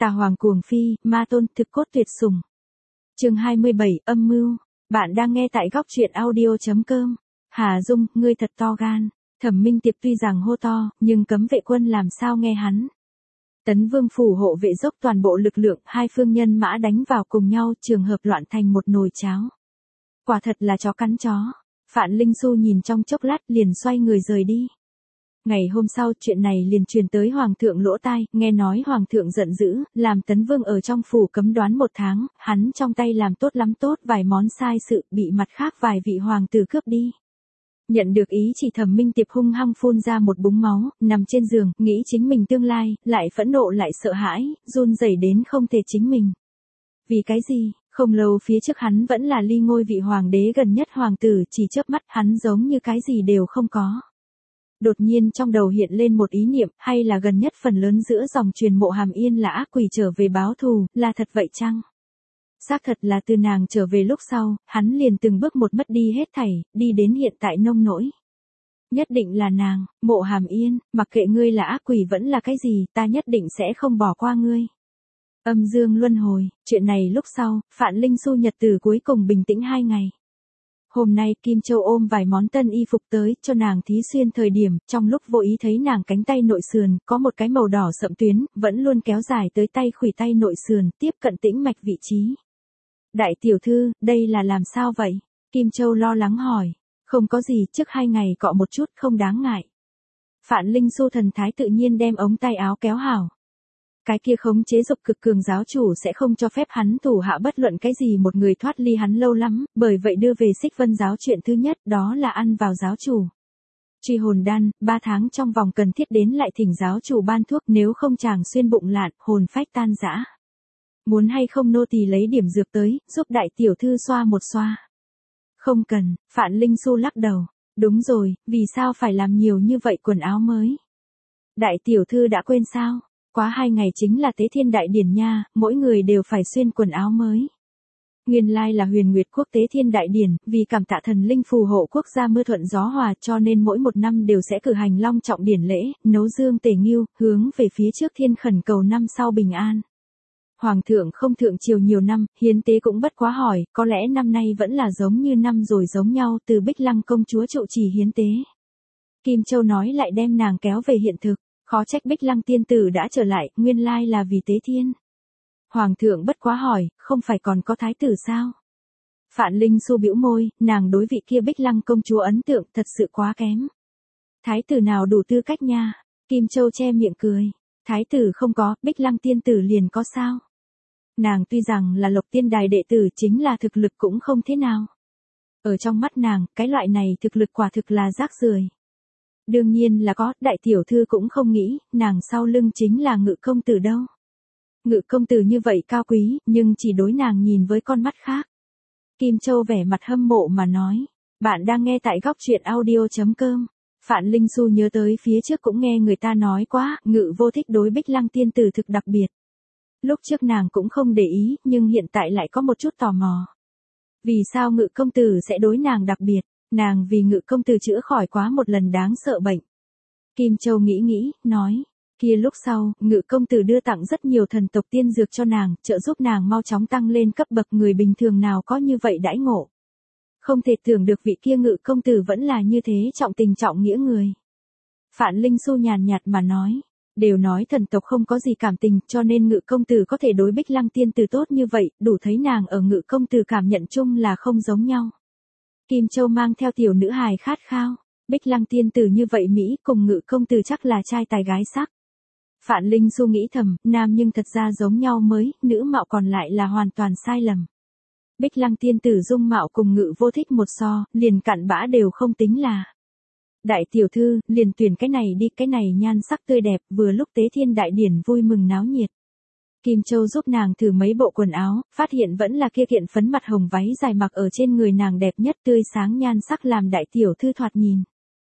Tà hoàng cuồng phi, ma tôn thực cốt tuyệt sủng. Chương 27, âm mưu. Bạn đang nghe tại góc truyện audio.com. Hà Dung, ngươi thật to gan. Thẩm Minh Tiệp tuy rằng hô to, nhưng cấm vệ quân làm sao nghe hắn. Tấn Vương phủ hộ vệ dốc toàn bộ lực lượng, hai phương nhân mã đánh vào cùng nhau, trường hợp loạn thành một nồi cháo. Quả thật là chó cắn chó. Phạn Linh Xu nhìn trong chốc lát liền xoay người rời đi. Ngày hôm sau chuyện này liền truyền tới Hoàng thượng lỗ tai, nghe nói Hoàng thượng giận dữ, làm Tấn Vương ở trong phủ cấm đoán 1 tháng, hắn trong tay làm tốt lắm tốt vài món sai sự, bị mặt khác vài vị hoàng tử cướp đi. Nhận được ý chỉ Thẩm Minh Tiệp hung hăng phun ra một búng máu, nằm trên giường, nghĩ chính mình tương lai, lại phẫn nộ lại sợ hãi, run rẩy đến không thể chính mình. Vì cái gì? Không lâu phía trước hắn vẫn là ly ngôi vị hoàng đế gần nhất hoàng tử, chỉ chớp mắt hắn giống như cái gì đều không có. Đột nhiên trong đầu hiện lên một ý niệm, hay là gần nhất phần lớn giữa dòng truyền Mộ Hàm Yên là ác quỷ trở về báo thù, là thật vậy chăng? Xác thật là từ nàng trở về lúc sau, hắn liền từng bước một mất đi hết thảy, đi đến hiện tại nông nỗi. Nhất định là nàng, Mộ Hàm Yên, mặc kệ ngươi là ác quỷ vẫn là cái gì, ta nhất định sẽ không bỏ qua ngươi. Âm dương luân hồi, chuyện này lúc sau, Phạn Linh Xu nhật tử cuối cùng bình tĩnh 2 ngày. Hôm nay Kim Châu ôm vài món tân y phục tới cho nàng thí xuyên thời điểm, trong lúc vô ý thấy nàng cánh tay nội sườn, có một cái màu đỏ sậm tuyến, vẫn luôn kéo dài tới tay khuỷu tay nội sườn, tiếp cận tĩnh mạch vị trí. Đại tiểu thư, đây là làm sao vậy? Kim Châu lo lắng hỏi. Không có gì, trước 2 ngày cọ một chút, không đáng ngại. Phạn Linh Xu thần thái tự nhiên đem ống tay áo kéo hảo. Cái kia khống chế dục cực cường giáo chủ sẽ không cho phép hắn thủ hạ bất luận cái gì một người thoát ly hắn lâu lắm, bởi vậy đưa về Xích Vân giáo chuyện thứ nhất đó là ăn vào giáo chủ. Truy hồn đan, 3 tháng trong vòng cần thiết đến lại thỉnh giáo chủ ban thuốc, nếu không chàng xuyên bụng lạn, hồn phách tan rã. Muốn hay không nô tỳ lấy điểm dược tới, giúp đại tiểu thư xoa một xoa. Không cần, Phạn Linh Xu lắc đầu. Đúng rồi, vì sao phải làm nhiều như vậy quần áo mới? Đại tiểu thư đã quên sao? Quá 2 ngày chính là Tế Thiên Đại Điển nha, mỗi người đều phải xuyên quần áo mới. Nguyên lai là Huyền Nguyệt Quốc Tế Thiên Đại Điển, vì cảm tạ thần linh phù hộ quốc gia mưa thuận gió hòa cho nên mỗi 1 năm đều sẽ cử hành long trọng điển lễ, nấu dương tề nghiêu, hướng về phía trước thiên khẩn cầu năm sau bình an. Hoàng thượng không thượng triều nhiều năm, hiến tế cũng bất quá hỏi, có lẽ năm nay vẫn là giống như năm rồi giống nhau, từ Bích Lăng công chúa trụ trì hiến tế. Kim Châu nói lại đem nàng kéo về hiện thực. Khó trách Bích Lăng tiên tử đã trở lại, nguyên lai là vì Tế Thiên. Hoàng thượng bất quá hỏi, không phải còn có thái tử sao? Phạn Linh Xu bĩu môi, nàng đối vị kia Bích Lăng công chúa ấn tượng thật sự quá kém. Thái tử nào đủ tư cách nha? Kim Châu che miệng cười. Thái tử không có, Bích Lăng tiên tử liền có sao? Nàng tuy rằng là Lộc Tiên Đài đệ tử chính là thực lực cũng không thế nào. Ở trong mắt nàng, cái loại này thực lực quả thực là rác rưởi. Đương nhiên là có, đại tiểu thư cũng không nghĩ, nàng sau lưng chính là Ngự công tử đâu. Ngự công tử như vậy cao quý, nhưng chỉ đối nàng nhìn với con mắt khác. Kim Châu vẻ mặt hâm mộ mà nói, bạn đang nghe tại góc truyện audio.com. Phạn Linh Xu nhớ tới phía trước cũng nghe người ta nói quá, Ngự vô thích đối Bích Lăng tiên tử thực đặc biệt. Lúc trước nàng cũng không để ý, nhưng hiện tại lại có một chút tò mò. Vì sao Ngự công tử sẽ đối nàng đặc biệt? Nàng vì Ngự công tử chữa khỏi quá một lần đáng sợ bệnh. Kim Châu nghĩ, nói, kia lúc sau, Ngự công tử đưa tặng rất nhiều thần tộc tiên dược cho nàng, trợ giúp nàng mau chóng tăng lên cấp bậc, người bình thường nào có như vậy đãi ngộ. Không thể tưởng được vị kia Ngự công tử vẫn là như thế trọng tình trọng nghĩa người. Phạn Linh Xu nhàn nhạt mà nói, đều nói thần tộc không có gì cảm tình, cho nên Ngự công tử có thể đối Bích Lăng tiên tử tốt như vậy, đủ thấy nàng ở Ngự công tử cảm nhận chung là không giống nhau. Kim Châu mang theo tiểu nữ hài khát khao, Bích Lăng tiên tử như vậy Mỹ cùng Ngự công tử chắc là trai tài gái sắc. Phạn Linh Xu nghĩ thầm, nam nhưng thật ra giống nhau mới, nữ mạo còn lại là hoàn toàn sai lầm. Bích Lăng tiên tử dung mạo cùng Ngự vô thích một so, liền cặn bã đều không tính là. Đại tiểu thư, liền tuyển cái này đi, cái này nhan sắc tươi đẹp, vừa lúc Tế Thiên Đại Điển vui mừng náo nhiệt. Kim Châu giúp nàng thử mấy bộ quần áo, phát hiện vẫn là kia kiện phấn mặt hồng váy dài mặc ở trên người nàng đẹp nhất, tươi sáng nhan sắc làm đại tiểu thư thoạt nhìn.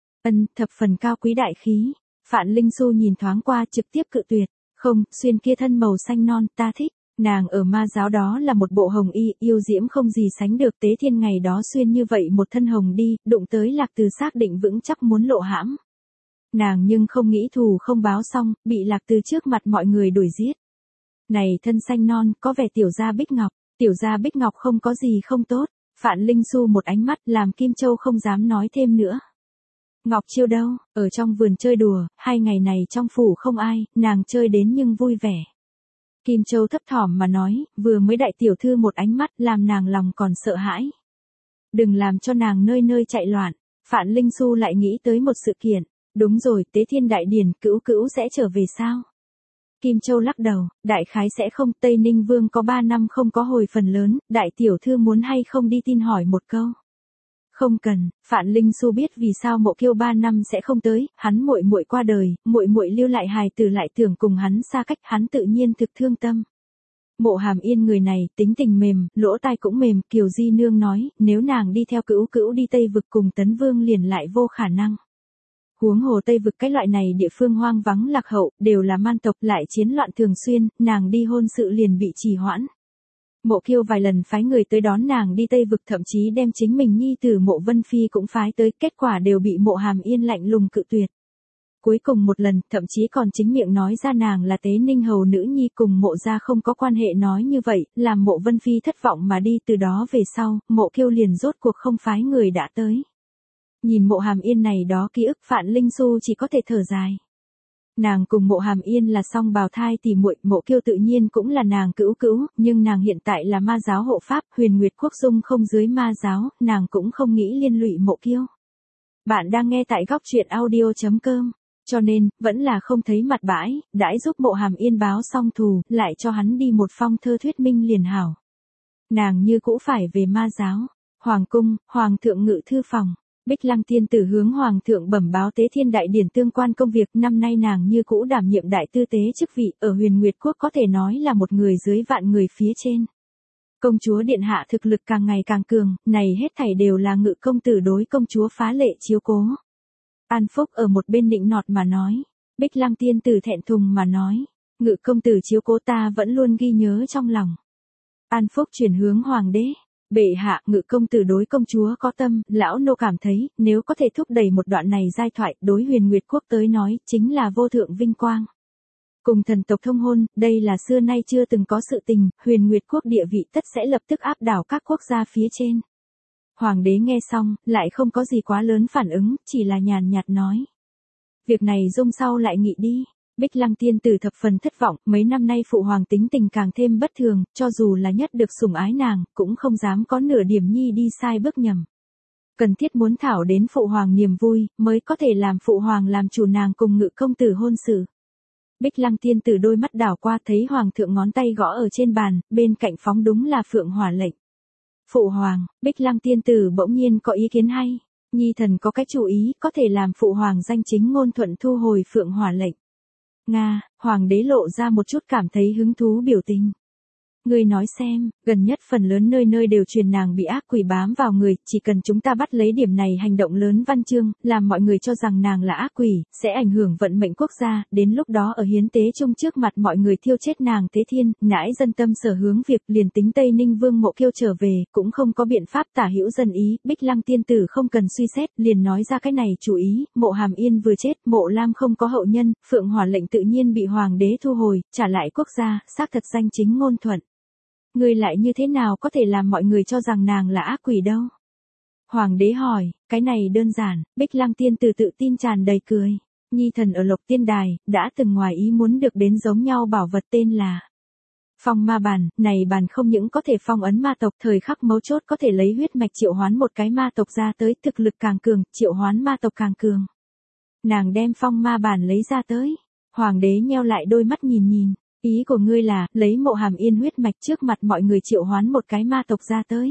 Thập phần cao quý đại khí. Phạn Linh Xu nhìn thoáng qua trực tiếp cự tuyệt. Không, xuyên kia thân màu xanh non, ta thích. Nàng ở ma giáo đó là một bộ hồng y, yêu diễm không gì sánh được. Tế Thiên ngày đó xuyên như vậy một thân hồng đi, đụng tới Lạc Từ xác định vững chắc muốn lộ hãm. Nàng nhưng không nghĩ thù không báo xong, bị Lạc Từ trước mặt mọi người đuổi giết. Này thân xanh non, có vẻ tiểu gia Bích Ngọc. Tiểu gia Bích Ngọc không có gì không tốt. Phạn Linh Xu một ánh mắt làm Kim Châu không dám nói thêm nữa. Ngọc Chiêu đâu, ở trong vườn chơi đùa, 2 ngày này trong phủ không ai, nàng chơi đến nhưng vui vẻ. Kim Châu thấp thỏm mà nói, vừa mới đại tiểu thư một ánh mắt làm nàng lòng còn sợ hãi. Đừng làm cho nàng nơi nơi chạy loạn. Phạn Linh Xu lại nghĩ tới một sự kiện. Đúng rồi, Tế Thiên Đại Điển, Cữu Cữu sẽ trở về sao? Kim Châu lắc đầu, đại khái sẽ không. Tây Ninh Vương có 3 năm không có hồi phần lớn, đại tiểu thư muốn hay không đi tin hỏi một câu. Không cần. Phạn Linh Xu biết vì sao Mộ Kiêu 3 năm sẽ không tới, hắn muội muội qua đời, muội muội lưu lại hài tử lại tưởng cùng hắn xa cách, hắn tự nhiên thực thương tâm. Mộ Hàm Yên người này, tính tình mềm, lỗ tai cũng mềm, Kiều Di Nương nói, nếu nàng đi theo Cữu Cữu đi Tây Vực cùng Tấn Vương liền lại vô khả năng. Huống hồ Tây Vực cái loại này địa phương hoang vắng lạc hậu, đều là man tộc lại chiến loạn thường xuyên, nàng đi hôn sự liền bị trì hoãn. Mộ Kiêu vài lần phái người tới đón nàng đi Tây Vực, thậm chí đem chính mình nhi tử Mộ Vân Phi cũng phái tới, kết quả đều bị Mộ Hàm Yên lạnh lùng cự tuyệt. Cuối cùng một lần, thậm chí còn chính miệng nói ra nàng là Tế Ninh hầu nữ nhi cùng Mộ gia không có quan hệ, nói như vậy, làm Mộ Vân Phi thất vọng mà đi. Từ đó về sau, Mộ Kiêu liền rốt cuộc không phái người đã tới. Nhìn Mộ Hàm Yên này đó ký ức, Phạn Linh Xu chỉ có thể thở dài. Nàng cùng Mộ Hàm Yên là song bào thai tỉ muội, Mộ Kiêu tự nhiên cũng là nàng Cữu Cữu, nhưng nàng hiện tại là ma giáo hộ pháp, Huyền Nguyệt Quốc dung không dưới ma giáo, nàng cũng không nghĩ liên lụy Mộ Kiêu. Bạn đang nghe tại góc truyện audio.com, cho nên, vẫn là không thấy mặt bãi, đãi giúp Mộ Hàm Yên báo xong thù, lại cho hắn đi một phong thơ thuyết minh liền hảo. Nàng như cũ phải về ma giáo. Hoàng cung, Hoàng thượng ngự thư phòng. Bích Lăng tiên tử hướng Hoàng thượng bẩm báo Tế Thiên Đại Điển tương quan công việc, năm nay nàng như cũ đảm nhiệm đại tư tế chức vị, ở Huyền Nguyệt Quốc có thể nói là một người dưới vạn người phía trên. Công chúa điện hạ thực lực càng ngày càng cường, này hết thảy đều là Ngự công tử đối công chúa phá lệ chiếu cố. An Phúc ở một bên nịnh nọt mà nói. Bích Lăng tiên tử thẹn thùng mà nói, Ngự công tử chiếu cố ta vẫn luôn ghi nhớ trong lòng. An Phúc chuyển hướng Hoàng đế. Bệ hạ, Ngự công tử đối công chúa có tâm, lão nô cảm thấy, nếu có thể thúc đẩy một đoạn này giai thoại, đối Huyền Nguyệt Quốc tới nói, chính là vô thượng vinh quang. Cùng thần tộc thông hôn, đây là xưa nay chưa từng có sự tình, Huyền Nguyệt Quốc địa vị tất sẽ lập tức áp đảo các quốc gia phía trên. Hoàng đế nghe xong, lại không có gì quá lớn phản ứng, chỉ là nhàn nhạt nói. Việc này dung sau lại nghị đi. Bích Lăng tiên tử thập phần thất vọng, mấy năm nay phụ hoàng tính tình càng thêm bất thường, cho dù là nhất được sủng ái nàng, cũng không dám có nửa điểm nhi đi sai bước nhầm. Cần thiết muốn thảo đến phụ hoàng niềm vui, mới có thể làm phụ hoàng làm chủ nàng cùng Ngự công tử hôn sự. Bích Lăng tiên tử đôi mắt đảo qua thấy hoàng thượng ngón tay gõ ở trên bàn, bên cạnh phóng đúng là Phượng Hỏa lệnh. Phụ hoàng, Bích Lăng tiên tử bỗng nhiên có ý kiến hay. Nhi thần có cái chủ ý, có thể làm phụ hoàng danh chính ngôn thuận thu hồi Phượng Hỏa lệnh. Nga, hoàng đế lộ ra một chút cảm thấy hứng thú biểu tình. Ngươi nói xem, gần nhất phần lớn nơi nơi đều truyền nàng bị ác quỷ bám vào người, chỉ cần chúng ta bắt lấy điểm này hành động lớn văn chương, làm mọi người cho rằng nàng là ác quỷ, sẽ ảnh hưởng vận mệnh quốc gia, đến lúc đó ở hiến tế chung trước mặt mọi người thiêu chết nàng Tế Thiên, nãi dân tâm sở hướng việc, liền tính Tây Ninh Vương Mộ Kiêu trở về, cũng không có biện pháp tả hữu dân ý. Bích Lăng tiên tử không cần suy xét, liền nói ra cái này chủ ý. Mộ Hàm Yên vừa chết, Mộ Lam không có hậu nhân, Phượng Hỏa lệnh tự nhiên bị hoàng đế thu hồi, trả lại quốc gia, xác thật danh chính ngôn thuận. Ngươi lại như thế nào có thể làm mọi người cho rằng nàng là ác quỷ đâu? Hoàng đế hỏi, cái này đơn giản. Bích Lăng tiên tử tự tin tràn đầy cười. Nhi thần ở Lộc Tiên Đài, đã từng ngoài ý muốn được đến giống nhau bảo vật tên là Phong Ma Bàn. Này bàn không những có thể phong ấn ma tộc, thời khắc mấu chốt có thể lấy huyết mạch triệu hoán một cái ma tộc ra tới, thực lực càng cường, triệu hoán ma tộc càng cường. Nàng đem Phong Ma Bàn lấy ra tới. Hoàng đế nheo lại đôi mắt nhìn nhìn. Ý của ngươi là, lấy Mộ Hàm Yên huyết mạch trước mặt mọi người triệu hoán một cái ma tộc ra tới.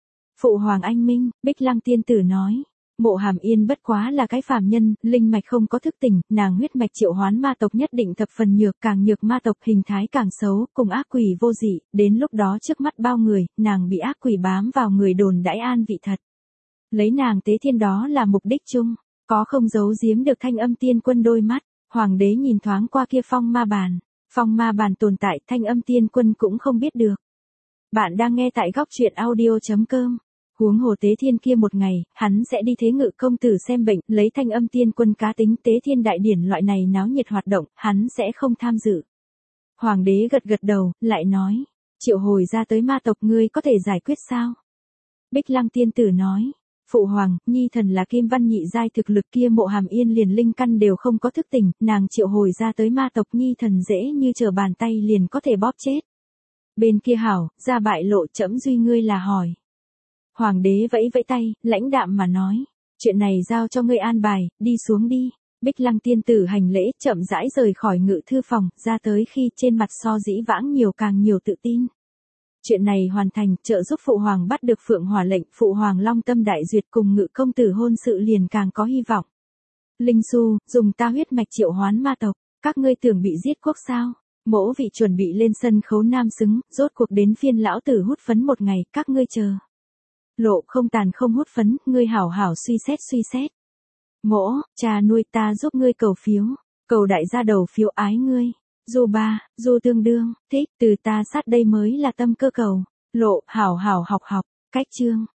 Phụ hoàng anh minh, Bích Lăng tiên tử nói. Mộ Hàm Yên bất quá là cái phàm nhân, linh mạch không có thức tỉnh, nàng huyết mạch triệu hoán ma tộc nhất định thập phần nhược, càng nhược ma tộc hình thái càng xấu, cùng ác quỷ vô dị, đến lúc đó trước mắt bao người, nàng bị ác quỷ bám vào người đồn đãi an vị thật. Lấy nàng Tế Thiên đó là mục đích chung, có không giấu giếm được Thanh Âm Tiên Quân đôi mắt. Hoàng đế nhìn thoáng qua kia Phong Ma Bàn. Phong Ma Bàn tồn tại, Thanh Âm Tiên Quân cũng không biết được. Bạn đang nghe tại góc truyện audio.com. Huống hồ Tế Thiên kia một ngày, hắn sẽ đi thế Ngự công tử xem bệnh, lấy Thanh Âm Tiên Quân cá tính Tế Thiên Đại Điển loại này náo nhiệt hoạt động, hắn sẽ không tham dự. Hoàng đế gật gật đầu, lại nói, triệu hồi ra tới ma tộc ngươi có thể giải quyết sao? Bích Lăng tiên tử nói, phụ hoàng, nhi thần là kim văn nhị giai thực lực kia Mộ Hàm Yên liền linh căn đều không có thức tỉnh, nàng triệu hồi ra tới ma tộc nhi thần dễ như trở bàn tay liền có thể bóp chết. Bên kia hảo, ra bại lộ trẫm duy ngươi là hỏi. Hoàng đế vẫy vẫy tay, lãnh đạm mà nói, chuyện này giao cho ngươi an bài, đi xuống đi. Bích Lăng tiên tử hành lễ, chậm rãi rời khỏi ngự thư phòng, ra tới khi trên mặt so dĩ vãng nhiều càng nhiều tự tin. Chuyện này hoàn thành, trợ giúp phụ hoàng bắt được Phượng Hỏa lệnh, phụ hoàng long tâm đại duyệt cùng Ngự công tử hôn sự liền càng có hy vọng. Linh Xu, dùng ta huyết mạch triệu hoán ma tộc, các ngươi tưởng bị giết quốc sao? Mỗ vị chuẩn bị lên sân khấu nam xứng, rốt cuộc đến phiên lão tử hút phấn một ngày, các ngươi chờ. Lộ không tàn không hút phấn, ngươi hảo hảo suy xét. Mỗ, cha nuôi ta giúp ngươi cầu phiếu, cầu đại gia đầu phiếu ái ngươi. Du ba, du tương đương, thích, từ ta sát đây mới là tâm cơ cầu. Lộ, hảo hảo học, cách chương.